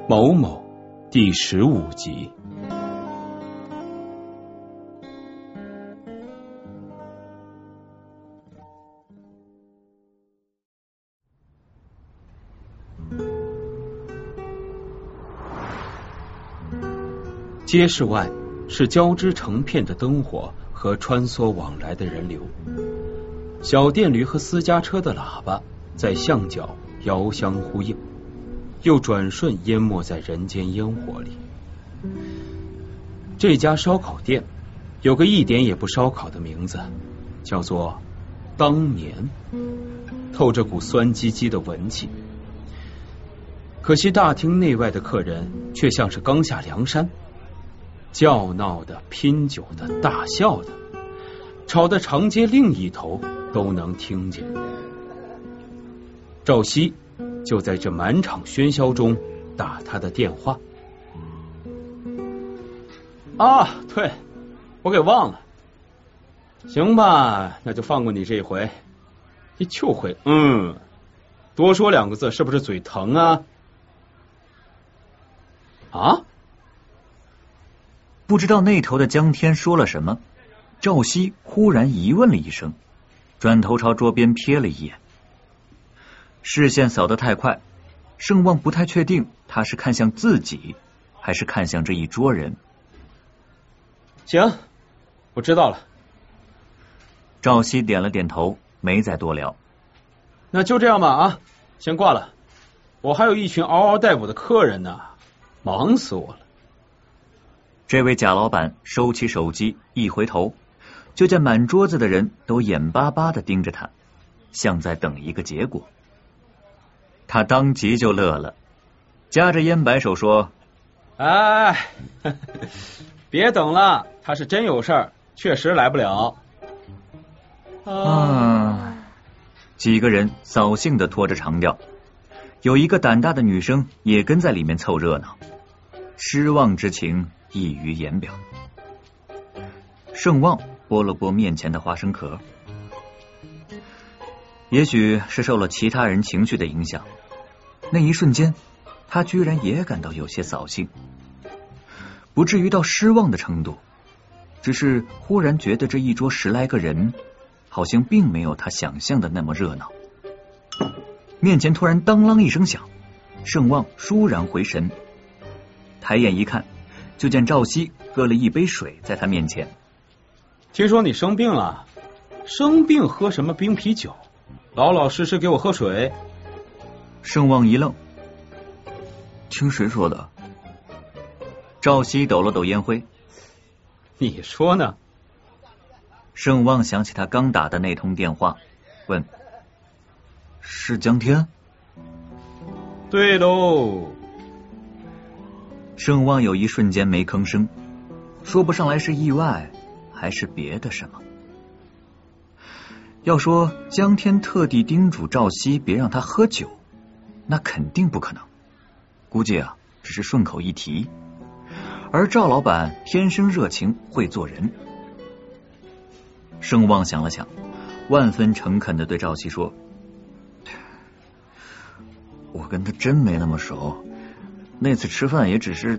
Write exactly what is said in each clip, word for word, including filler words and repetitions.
某某第十五集。街市外是交织成片的灯火和穿梭往来的人流，小电驴和私家车的喇叭在巷角遥相呼应，又转瞬淹没在人间烟火里。这家烧烤店有个一点也不烧烤的名字，叫做当年，透着股酸唧唧的文气。可惜大厅内外的客人却像是刚下梁山，叫闹的、拼酒的、大笑的，吵得长街另一头都能听见。赵熙就在这满场喧嚣中打他的电话。啊，对，我给忘了。行吧，那就放过你这一回。你就会嗯，多说两个字是不是嘴疼啊？啊？ 不知道那头的江天说了什么，赵熙忽然疑问了一声，转头朝桌边瞥了一眼，视线扫得太快，盛望不太确定他是看向自己还是看向这一桌人。 行，我知道了。 赵熙点了点头，没再多聊。 那就这样吧啊，先挂了，我还有一群嗷嗷待哺的客人呢，忙死我了。 这位贾老板收起手机，一回头就见满桌子的人都眼巴巴地盯着他，像在等一个结果。他当即就乐了，夹着烟摆手说： 哎，别等了，他是真有事儿，确实来不了。 啊，几个人扫兴地拖着长调，有一个胆大的女生也跟在里面凑热闹，失望之情溢于言表。盛望拨了拨面前的花生壳，也许是受了其他人情绪的影响，那一瞬间他居然也感到有些扫兴，不至于到失望的程度，只是忽然觉得这一桌十来个人好像并没有他想象的那么热闹。面前突然当啷一声响，盛望倏然回神，抬眼一看，就见赵熙喝了一杯水在他面前。 听说你生病了？生病喝什么冰啤酒？老老实实给我喝水。 盛望一愣，听谁说的？赵熙抖了抖烟灰。 你说呢？ 盛望想起他刚打的那通电话，问：是江天？ 对喽。 盛望有一瞬间没吭声，说不上来是意外还是别的什么。要说江天特地叮嘱赵熙别让他喝酒，那肯定不可能，估计啊只是顺口一提。而赵老板天生热情，会做人。盛望想了想，万分诚恳地对赵熙说：我跟他真没那么熟，那次吃饭也只是……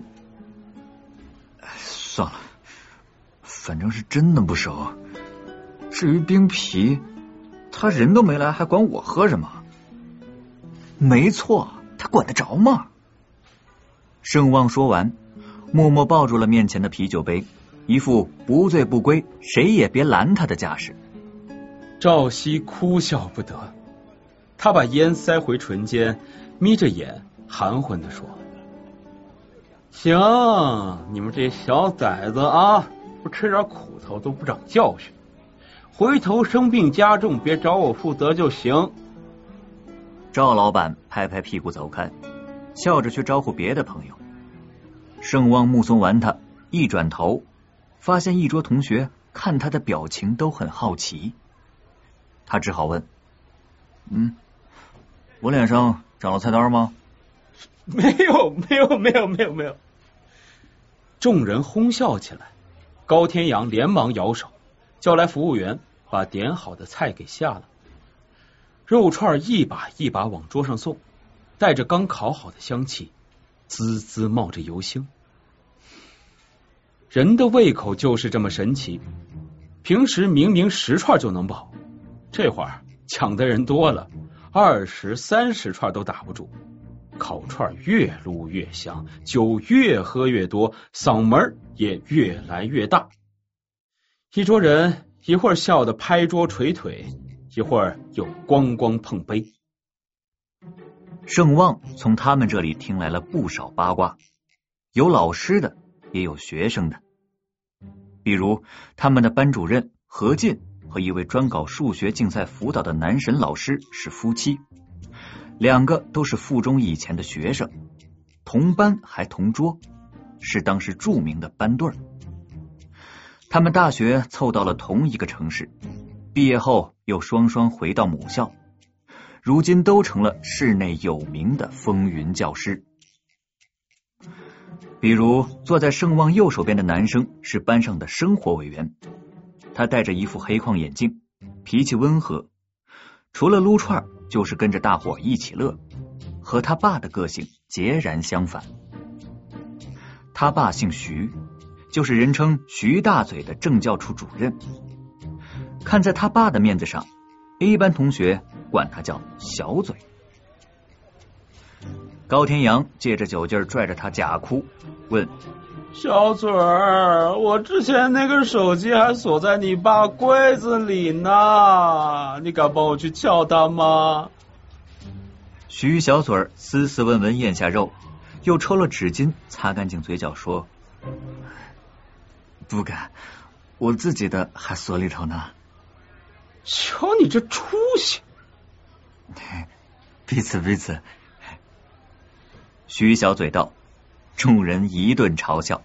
算了，反正是真的不熟。至于冰啤，他人都没来，还管我喝什么？没错，他管得着吗？盛望说完，默默抱住了面前的啤酒杯，一副不醉不归，谁也别拦他的架势。 赵熙哭笑不得，他把烟塞回唇间，眯着眼含混地说：行，你们这小崽子啊，不吃点苦头都不长教训，回头生病加重别找我负责就行。 赵老板拍拍屁股走开，笑着去招呼别的朋友。盛望目送完他，一转头发现一桌同学看他的表情都很好奇，他只好问：嗯，我脸上长了菜单吗？ 没有没有没有没有没有。众人哄笑起来，高天阳连忙摇手，叫来服务员把点好的菜给下了。肉串一把一把往桌上送，带着刚烤好的香气， 滋滋冒着油星。人的胃口就是这么神奇，平时明明十串就能饱，这会儿抢的人多了，二十三十串都打不住。烤串越撸越香，酒越喝越多，嗓门也越来越大。一桌人一会儿笑得拍桌捶腿，一会儿又咣咣碰杯。 盛旺从他们这里听来了不少八卦，有老师的，也有学生的。比如他们的班主任何进和一位专搞数学竞赛辅导的男神老师是夫妻，两个都是附中以前的学生，同班还同桌，是当时著名的班对儿。他们大学凑到了同一个城市，毕业后又双双回到母校，如今都成了市内有名的风云教师。比如坐在盛旺右手边的男生是班上的生活委员，他戴着一副黑框眼镜，脾气温和，除了撸串就是跟着大伙一起乐，和他爸的个性截然相反。他爸姓徐，就是人称徐大嘴的政教处主任。看在他爸的面子上， A 班同学管他叫小嘴。高天阳借着酒劲拽着他假哭，问： 小嘴儿，我之前那个手机还锁在你爸柜子里呢，你敢帮我去撬它吗？ 徐小嘴儿斯斯文文咽下肉，又抽了纸巾擦干净嘴角，说：不敢，我自己的还锁里头呢。 瞧你这出息！ 彼此彼此。徐小嘴道，众人一顿嘲笑。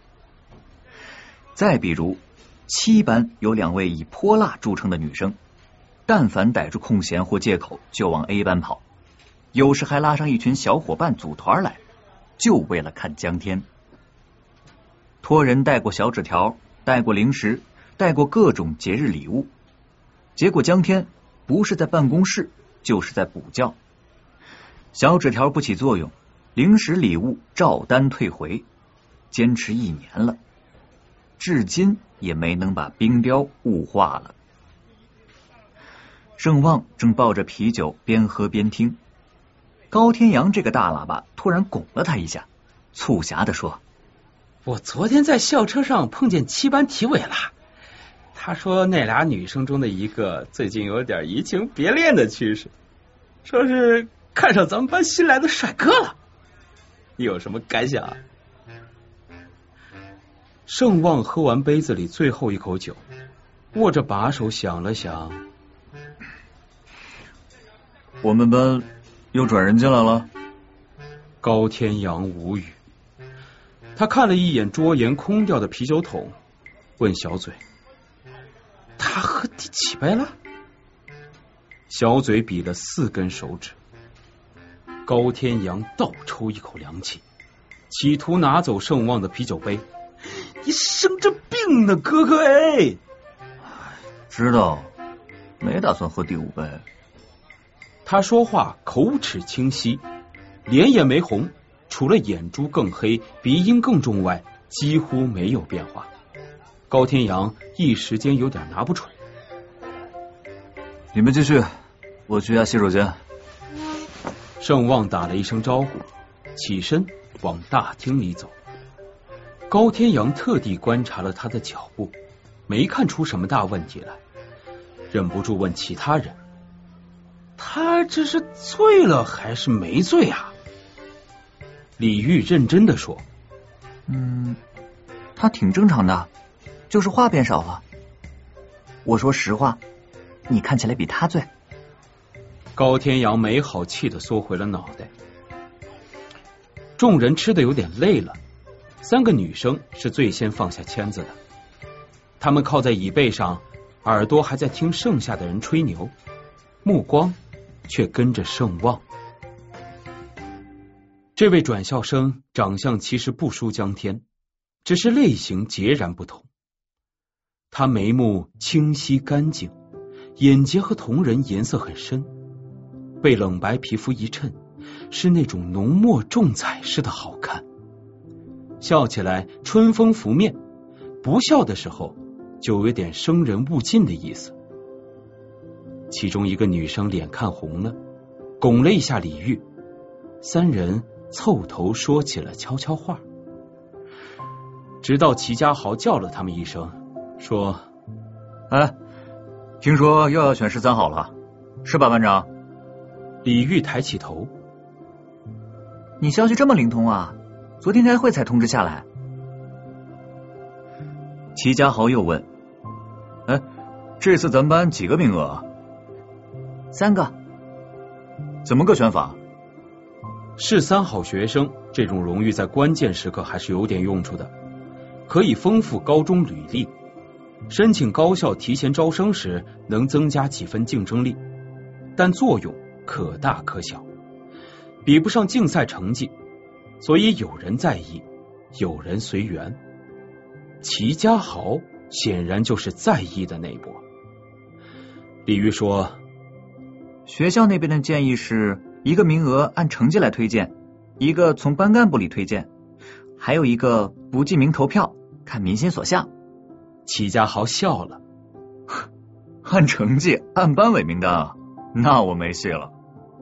再比如七班有两位以泼辣著称的女生，但凡逮住空闲或借口就往 A 班跑，有时还拉上一群小伙伴组团来，就为了看江天。托人带过小纸条，带过零食，带过各种节日礼物，结果江天不是在办公室就是在补觉，小纸条不起作用，零食礼物照单退回，坚持一年了，至今也没能把冰雕物化了。盛旺正抱着啤酒边喝边听，高天阳这个大喇叭突然拱了他一下，促狭地说： 我昨天在校车上碰见七班体委了，他说那俩女生中的一个最近有点移情别恋的趋势，说是看上咱们班新来的帅哥了，你有什么感想啊？盛旺喝完杯子里最后一口酒，握着把手想了想， 我们班又转人进来了。 高天阳无语，他看了一眼桌沿空掉的啤酒桶，问小嘴：他喝第几杯了？小嘴比了四根手指。高天阳倒抽一口凉气，企图拿走盛旺的啤酒杯。你生着病呢，哥哥哎！ 知道，没打算喝第五杯。 他说话口齿清晰，脸也没红，除了眼珠更黑，鼻音更重外，几乎没有变化。高天阳一时间有点拿不准。 你们继续，我去下洗手间。 盛旺打了一声招呼，起身往大厅里走。高天阳特地观察了他的脚步，没看出什么大问题来，忍不住问其他人：他这是醉了还是没醉啊？李煜认真的说： 嗯，他挺正常的，就是话变少了。我说实话，你看起来比他醉。 高天阳没好气的缩回了脑袋。众人吃的有点累了，三个女生是最先放下签子的，她们靠在椅背上，耳朵还在听剩下的人吹牛，目光却跟着盛旺。这位转校生长相其实不输江天，只是类型截然不同。他眉目清晰干净，眼睫和同人颜色很深，被冷白皮肤一衬， 是那种浓墨重彩似的好看，笑起来春风拂面，不笑的时候就有点生人勿近的意思。其中一个女生脸看红了，拱了一下李煜，三人凑头说起了悄悄话，直到齐家豪叫了他们一声，说： 哎，听说又要选十三好了，是吧，班长？ 李煜抬起头， 你消息这么灵通啊，昨天开会才通知下来。齐家豪又问：哎，这次咱们班几个名额？三个。怎么个选法？ 是三好学生这种荣誉在关键时刻还是有点用处的，可以丰富高中履历，申请高校提前招生时能增加几分竞争力，但作用可大可小，比不上竞赛成绩，所以有人在意，有人随缘。齐家豪显然就是在意的那一波。李煜说： 学校那边的建议是一个名额按成绩来推荐，一个从班干部里推荐，还有一个不记名投票，看民心所向。 齐家豪笑了： 按成绩按班委名单，那我没戏了。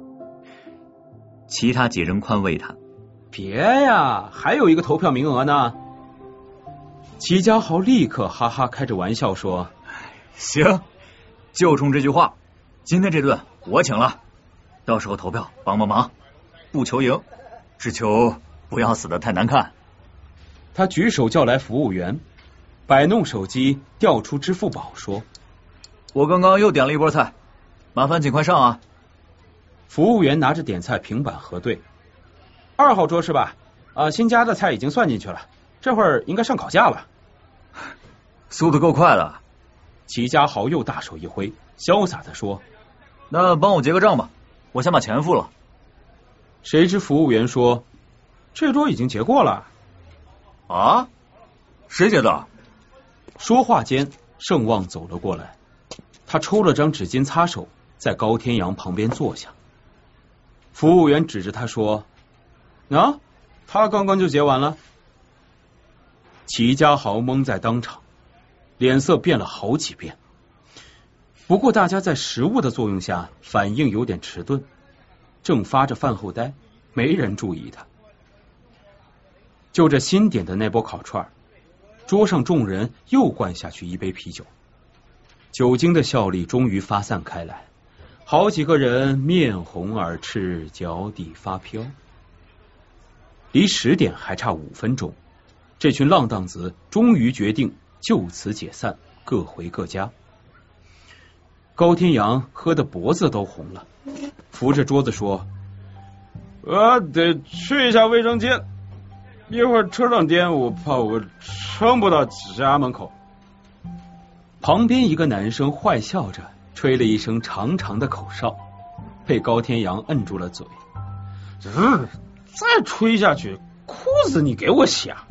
其他几人宽慰他： 别呀，还有一个投票名额呢。齐家豪立刻哈哈开着玩笑说： 行，就冲这句话，今天这顿我请了，到时候投票帮帮忙，不求赢，只求不要死得太难看。 他举手叫来服务员，摆弄手机调出支付宝说： 我刚刚又点了一波菜，麻烦尽快上啊。 服务员拿着点菜平板核对：二号桌是吧？啊，新加的菜已经算进去了，这会儿应该上烤架了。 速度够快的。 齐家豪又大手一挥，潇洒的说： 那帮我结个账吧，我先把钱付了。 谁知服务员说：这桌已经结过了。 啊？谁结的？ 说话间，盛旺走了过来，他抽了张纸巾擦手，在高天阳旁边坐下。服务员指着他说：啊，他刚刚就结完了。齐家豪懵在当场，脸色变了好几遍。不过大家在食物的作用下反应有点迟钝，正发着饭后呆，没人注意他。就这新点的那波烤串，桌上众人又灌下去一杯啤酒，酒精的效力终于发散开来，好几个人面红耳赤，脚底发飘。离十点还差五分钟，这群浪荡子终于决定就此解散，各回各家。高天阳喝得脖子都红了，扶着桌子说：我得去一下卫生间，一会儿车上颠，我怕我撑不到家门口。旁边一个男生坏笑着吹了一声长长的口哨，被高天阳摁住了嘴。嗯，再吹下去，裤子你给我洗！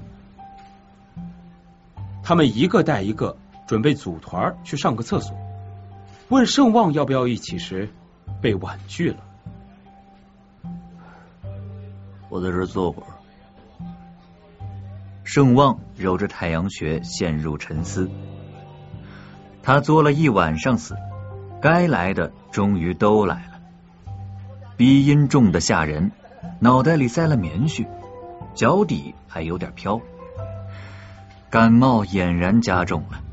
他们一个带一个准备组团去上个厕所，问盛旺要不要一起时，被婉拒了。 我在这坐会儿。盛旺揉着太阳穴陷入沉思。他作了一晚上死，该来的终于都来了。鼻音重的吓人，脑袋里塞了棉絮，脚底还有点飘，感冒俨然加重了。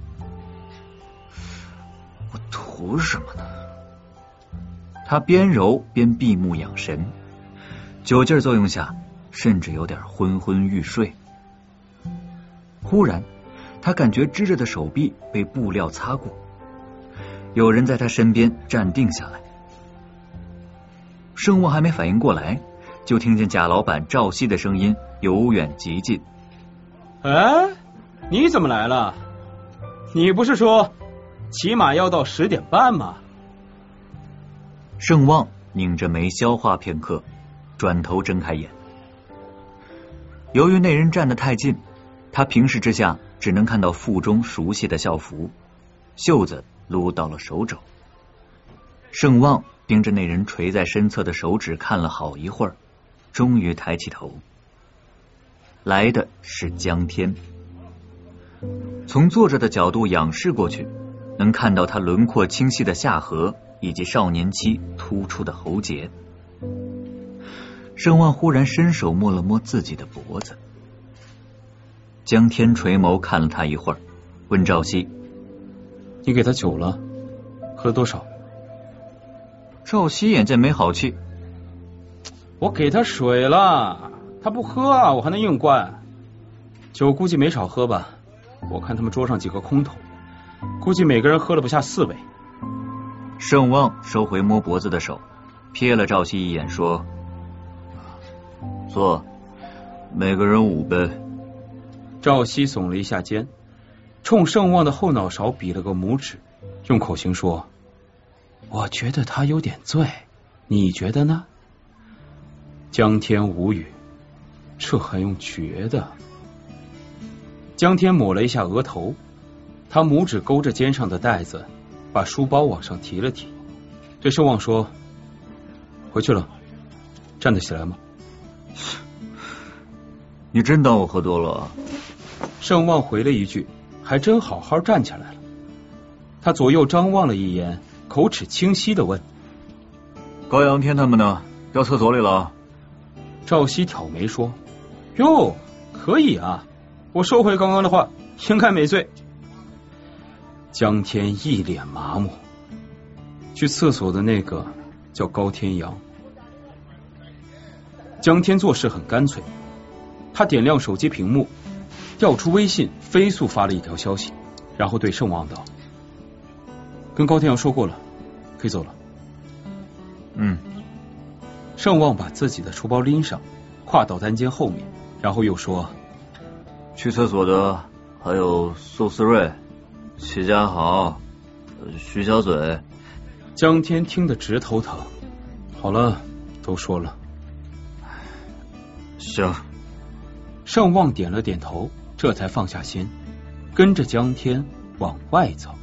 我图什么呢？他边揉边闭目养神，酒劲作用下甚至有点昏昏欲睡。忽然他感觉支着的手臂被布料擦过，有人在他身边站定下来。盛旺还没反应过来，就听见贾老板赵熙的声音由远及近： 哎，你怎么来了？你不是说起码要到十点半吗？ 盛旺拧着眉消化片刻，转头睁开眼。由于那人站得太近，他平视之下只能看到腹中熟悉的校服，袖子撸到了手肘。盛旺盯着那人垂在身侧的手指看了好一会儿， 终于抬起头，来的是江天。从坐着的角度仰视过去，能看到他轮廓清晰的下颌以及少年期突出的喉结。盛望忽然伸手摸了摸自己的脖子。江天垂眸看了他一会儿，问赵熙： 你给他酒了？喝多少？ 赵熙眼见没好气： 我给他水了，他不喝啊，我还能硬灌。酒估计没少喝吧，我看他们桌上几个空桶，估计每个人喝了不下四杯。 盛望收回摸脖子的手，瞥了赵熙一眼说：坐，每个人五杯。 赵熙耸了一下肩，冲盛望的后脑勺比了个拇指，用口型说：我觉得他有点醉，你觉得呢？江天无语，这还用觉得？江天抹了一下额头，他拇指勾着肩上的带子，把书包往上提了提，对盛望说：回去了，站得起来吗？ 你真当我喝多了？ 盛望回了一句：还真好好站起来了。他左右张望了一眼，口齿清晰地问： 高阳天他们呢？掉厕所里了？ 赵熙挑眉说：哟，可以啊，我收回刚刚的话，应该没醉。江天一脸麻木，去厕所的那个叫高天阳。江天做事很干脆，他点亮手机屏幕，调出微信，飞速发了一条消息，然后对盛望道：跟高天阳说过了，可以走了。 嗯。 盛望把自己的书包拎上，跨到单间后面，然后又说： 去厕所的还有宋思睿、齐家豪、徐小嘴。 江天听得直头疼。好了，都说了。 行。 盛望点了点头，这才放下心，跟着江天往外走。